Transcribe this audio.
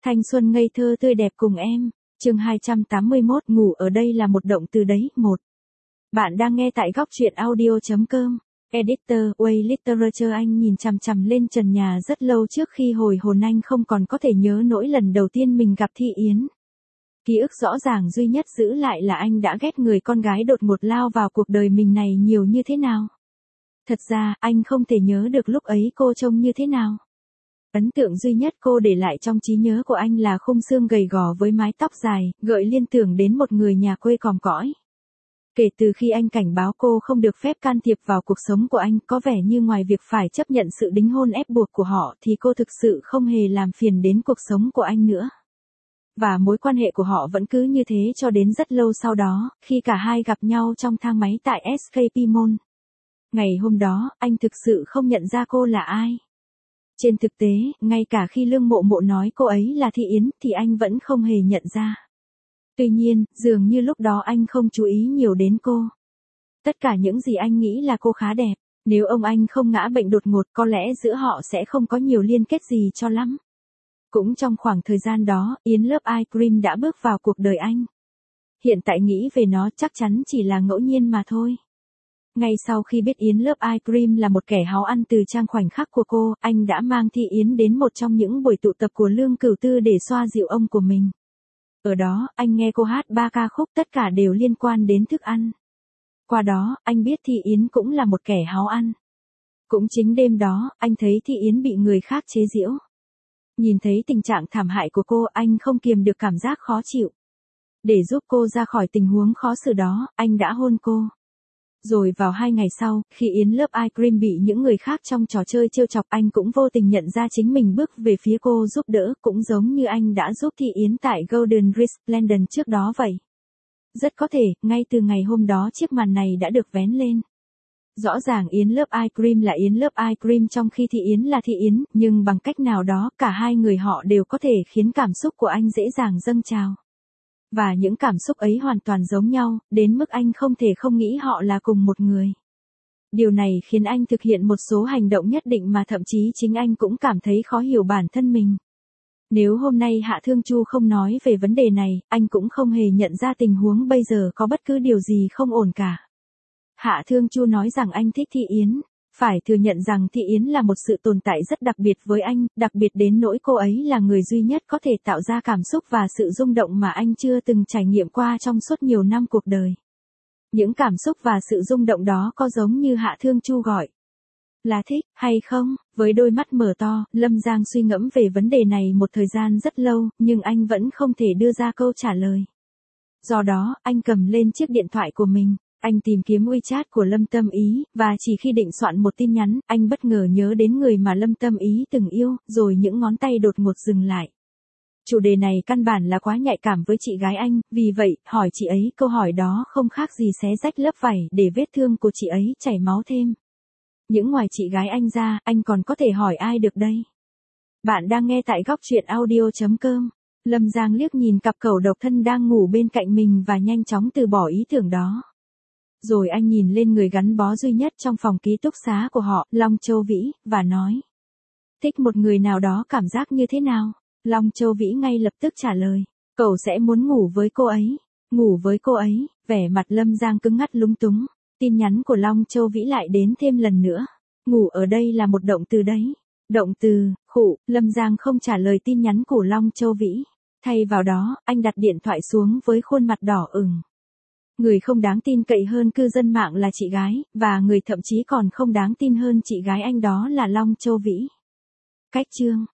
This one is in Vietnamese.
Thanh xuân ngây thơ tươi đẹp cùng em. Chương 281, ngủ ở đây là một động từ đấy. 1. Bạn đang nghe tại góc truyện audio.com. Editor, Way Literature. Anh nhìn chằm chằm lên trần nhà rất lâu trước khi hồi hồn anh không còn có thể nhớ nỗi lần đầu tiên mình gặp Thị Yến. Ký ức rõ ràng duy nhất giữ lại là anh đã ghét người con gái đột ngột lao vào cuộc đời mình này nhiều như thế nào. Thật ra, anh không thể nhớ được lúc ấy cô trông như thế nào. Ấn tượng duy nhất cô để lại trong trí nhớ của anh là khung xương gầy gò với mái tóc dài, gợi liên tưởng đến một người nhà quê còm cõi. Kể từ khi anh cảnh báo cô không được phép can thiệp vào cuộc sống của anh, có vẻ như ngoài việc phải chấp nhận sự đính hôn ép buộc của họ thì cô thực sự không hề làm phiền đến cuộc sống của anh nữa. Và mối quan hệ của họ vẫn cứ như thế cho đến rất lâu sau đó, khi cả hai gặp nhau trong thang máy tại SKP Mall. Ngày hôm đó, anh thực sự không nhận ra cô là ai. Trên thực tế, ngay cả khi Lương Mộ Mộ nói cô ấy là Thị Yến thì anh vẫn không hề nhận ra. Tuy nhiên, dường như lúc đó anh không chú ý nhiều đến cô. Tất cả những gì anh nghĩ là cô khá đẹp. Nếu ông anh không ngã bệnh đột ngột có lẽ giữa họ sẽ không có nhiều liên kết gì cho lắm. Cũng trong khoảng thời gian đó, Yến Love Ice Cream đã bước vào cuộc đời anh. Hiện tại nghĩ về nó chắc chắn chỉ là ngẫu nhiên mà thôi. Ngay sau khi biết Yến Love Ice Cream là một kẻ háo ăn từ trang khoảnh khắc của cô, anh đã mang Thị Yến đến một trong những buổi tụ tập của Lương Cửu Tư để xoa dịu ông của mình. Ở đó, anh nghe cô hát 3 ca khúc tất cả đều liên quan đến thức ăn. Qua đó, anh biết Thị Yến cũng là một kẻ háo ăn. Cũng chính đêm đó, anh thấy Thị Yến bị người khác chế giễu. Nhìn thấy tình trạng thảm hại của cô, anh không kiềm được cảm giác khó chịu. Để giúp cô ra khỏi tình huống khó xử đó, anh đã hôn cô. Rồi vào 2 ngày sau, khi Yến Love Ice Cream bị những người khác trong trò chơi trêu chọc, anh cũng vô tình nhận ra chính mình bước về phía cô giúp đỡ, cũng giống như anh đã giúp Thị Yến tại Golden Resplendent trước đó vậy. Rất có thể, ngay từ ngày hôm đó chiếc màn này đã được vén lên. Rõ ràng Yến Love Ice Cream là Yến Love Ice Cream trong khi Thị Yến là Thị Yến, nhưng bằng cách nào đó, cả hai người họ đều có thể khiến cảm xúc của anh dễ dàng dâng trào. Và những cảm xúc ấy hoàn toàn giống nhau, đến mức anh không thể không nghĩ họ là cùng một người. Điều này khiến anh thực hiện một số hành động nhất định mà thậm chí chính anh cũng cảm thấy khó hiểu bản thân mình. Nếu hôm nay Hạ Thương Chu không nói về vấn đề này, anh cũng không hề nhận ra tình huống bây giờ có bất cứ điều gì không ổn cả. Hạ Thương Chu nói rằng anh thích Thị Yến. Phải thừa nhận rằng Thị Yến là một sự tồn tại rất đặc biệt với anh, đặc biệt đến nỗi cô ấy là người duy nhất có thể tạo ra cảm xúc và sự rung động mà anh chưa từng trải nghiệm qua trong suốt nhiều năm cuộc đời. Những cảm xúc và sự rung động đó có giống như Hạ Thương Chu gọi là thích, hay không? Với đôi mắt mở to, Lâm Giang suy ngẫm về vấn đề này một thời gian rất lâu, nhưng anh vẫn không thể đưa ra câu trả lời. Do đó, anh cầm lên chiếc điện thoại của mình. Anh tìm kiếm WeChat của Lâm Tâm Ý, và chỉ khi định soạn một tin nhắn, anh bất ngờ nhớ đến người mà Lâm Tâm Ý từng yêu, rồi những ngón tay đột ngột dừng lại. Chủ đề này căn bản là quá nhạy cảm với chị gái anh, vì vậy, hỏi chị ấy câu hỏi đó không khác gì xé rách lớp vải để vết thương của chị ấy chảy máu thêm. Những ngoài chị gái anh ra, anh còn có thể hỏi ai được đây? Bạn đang nghe tại góc truyện audio.com. Lâm Giang liếc nhìn cặp cẩu độc thân đang ngủ bên cạnh mình và nhanh chóng từ bỏ ý tưởng đó. Rồi anh nhìn lên người gắn bó duy nhất trong phòng ký túc xá của họ, Long Châu Vĩ, và nói. Thích một người nào đó cảm giác như thế nào? Long Châu Vĩ ngay lập tức trả lời. Cậu sẽ muốn ngủ với cô ấy. Ngủ với cô ấy, vẻ mặt Lâm Giang cứng ngắt lúng túng. Tin nhắn của Long Châu Vĩ lại đến thêm lần nữa. Ngủ ở đây là một động từ đấy. Động từ, khụ, Lâm Giang không trả lời tin nhắn của Long Châu Vĩ. Thay vào đó, anh đặt điện thoại xuống với khuôn mặt đỏ ửng. Người không đáng tin cậy hơn cư dân mạng là chị gái, và người thậm chí còn không đáng tin hơn chị gái anh đó là Long Châu Vĩ. Cách chương